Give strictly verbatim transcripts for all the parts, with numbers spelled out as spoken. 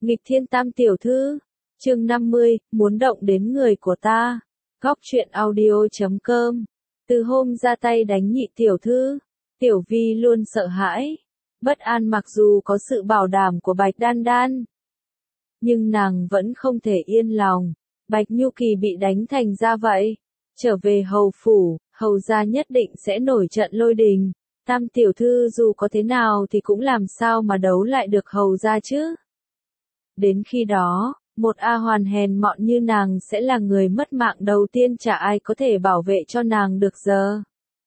Nghịch thiên tam tiểu thư, chương năm mươi, muốn động đến người của ta. Góc truyện audio chấm com. Từ hôm ra tay đánh nhị tiểu thư, Tiểu Vi luôn sợ hãi, bất an mặc dù có sự bảo đảm của Bạch Đan Đan. Nhưng nàng vẫn không thể yên lòng, Bạch Nhu Kỳ bị đánh thành ra vậy. Trở về hầu phủ, hầu gia nhất định sẽ nổi trận lôi đình. Tam tiểu thư dù có thế nào thì cũng làm sao mà đấu lại được hầu gia chứ. Đến khi đó, một A Hoàn hèn mọn như nàng sẽ là người mất mạng đầu tiên, chả ai có thể bảo vệ cho nàng được giờ.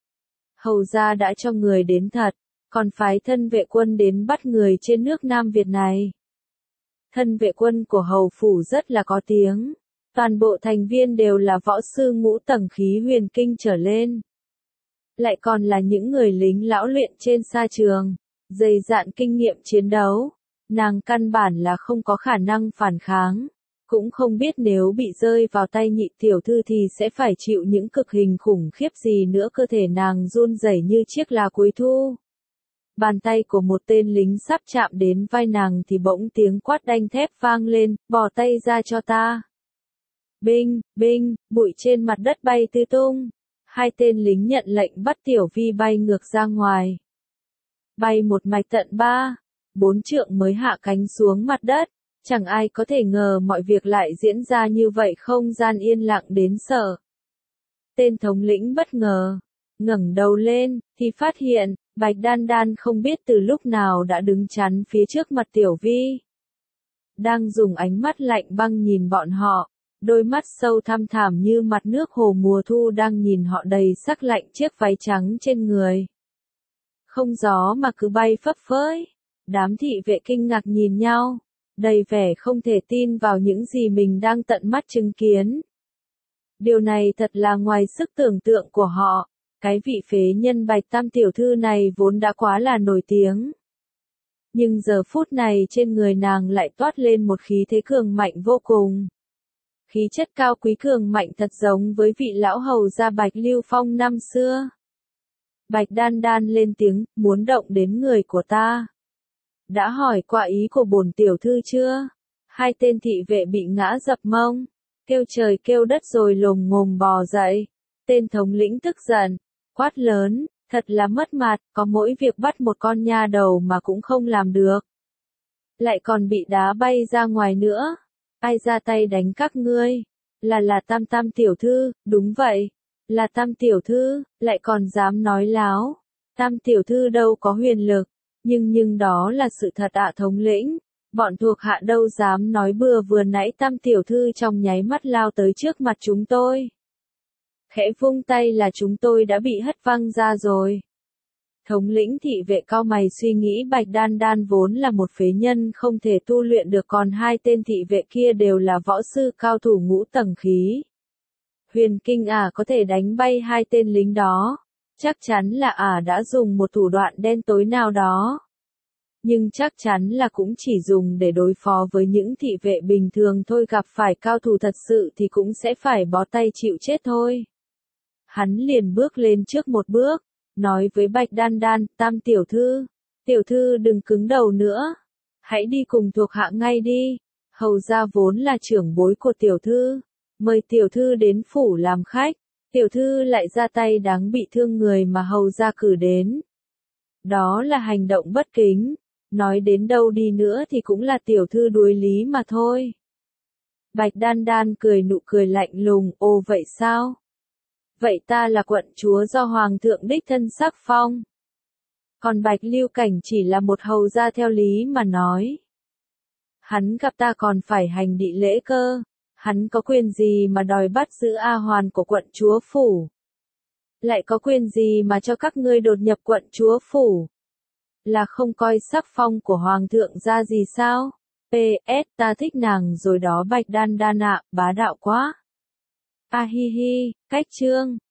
Hầu gia đã cho người đến thật, còn phái thân vệ quân đến bắt người trên nước Nam Việt này. Thân vệ quân của hầu phủ rất là có tiếng, toàn bộ thành viên đều là võ sư ngũ tầng khí huyền kinh trở lên. Lại còn là những người lính lão luyện trên sa trường, dày dạn kinh nghiệm chiến đấu. Nàng căn bản là không có khả năng phản kháng, cũng không biết nếu bị rơi vào tay nhị tiểu thư thì sẽ phải chịu những cực hình khủng khiếp gì nữa. Cơ thể nàng run rẩy như chiếc lá cuối thu. Bàn tay của một tên lính sắp chạm đến vai nàng thì bỗng tiếng quát đanh thép vang lên, bỏ tay ra cho ta. Binh, binh, bụi trên mặt đất bay tứ tung. Hai tên lính nhận lệnh bắt Tiểu Vi bay ngược ra ngoài. Bay một mạch tận ba, bốn trượng mới hạ cánh xuống mặt đất. Chẳng ai có thể ngờ mọi việc lại diễn ra như vậy, không gian yên lặng đến sợ. Tên thống lĩnh bất ngờ, ngẩng đầu lên, thì phát hiện, Bạch Đan Đan không biết từ lúc nào đã đứng chắn phía trước mặt Tiểu Vi. Đang dùng ánh mắt lạnh băng nhìn bọn họ, đôi mắt sâu thăm thẳm như mặt nước hồ mùa thu đang nhìn họ đầy sắc lạnh chiếc váy trắng trên người. Không gió mà cứ bay phấp phới. Đám thị vệ kinh ngạc nhìn nhau, đầy vẻ không thể tin vào những gì mình đang tận mắt chứng kiến. Điều này thật là ngoài sức tưởng tượng của họ. Cái vị phế nhân Bạch Tam tiểu thư này vốn đã quá là nổi tiếng. Nhưng giờ phút này trên người nàng lại toát lên một khí thế cường mạnh vô cùng. Khí chất cao quý cường mạnh thật giống với vị lão hầu gia Bạch Lưu Phong năm xưa. Bạch Đan Đan lên tiếng, muốn động đến người của ta. Đã hỏi qua ý của bổn tiểu thư chưa? Hai tên thị vệ bị ngã dập mông, kêu trời kêu đất rồi lồm ngồm bò dậy. Tên thống lĩnh tức giận, quát lớn, thật là mất mặt, có mỗi việc bắt một con nha đầu mà cũng không làm được. Lại còn bị đá bay ra ngoài nữa. Ai ra tay đánh các ngươi? Là là Tam Tam tiểu thư, đúng vậy. Là Tam tiểu thư, lại còn dám nói láo. Tam tiểu thư đâu có huyền lực. Nhưng nhưng đó là sự thật ạ thống lĩnh. Bọn thuộc hạ đâu dám nói bừa, vừa nãy Tam tiểu thư trong nháy mắt lao tới trước mặt chúng tôi. Khẽ vung tay là chúng tôi đã bị hất văng ra rồi. Thống lĩnh thị vệ cau mày suy nghĩ, Bạch Đan Đan vốn là một phế nhân không thể tu luyện được, còn hai tên thị vệ kia đều là võ sư cao thủ ngũ tầng khí huyền kinh, à có thể đánh bay hai tên lính đó. Chắc chắn là ả à đã dùng một thủ đoạn đen tối nào đó. Nhưng chắc chắn là cũng chỉ dùng để đối phó với những thị vệ bình thường thôi, gặp phải cao thủ thật sự thì cũng sẽ phải bó tay chịu chết thôi. Hắn liền bước lên trước một bước, nói với Bạch Đan Đan, Tam tiểu thư, tiểu thư đừng cứng đầu nữa. Hãy đi cùng thuộc hạ ngay đi. Hầu gia vốn là trưởng bối của tiểu thư, mời tiểu thư đến phủ làm khách. Tiểu thư lại ra tay đáng bị thương người mà hầu gia cử đến. Đó là hành động bất kính. Nói đến đâu đi nữa thì cũng là tiểu thư đuối lý mà thôi. Bạch Đan Đan cười nụ cười lạnh lùng, ồ vậy sao? Vậy ta là quận chúa do hoàng thượng đích thân sắc phong. Còn Bạch Lưu Cảnh chỉ là một hầu gia theo lý mà nói. Hắn gặp ta còn phải hành đị lễ cơ. Hắn có quyền gì mà đòi bắt giữ A Hoàn của quận chúa phủ? Lại có quyền gì mà cho các ngươi đột nhập quận chúa phủ? Là không coi sắc phong của hoàng thượng ra gì sao? pê ét ta thích nàng rồi đó Bạch Đan Đan ạ, bá đạo quá. A hi hi, cách chương.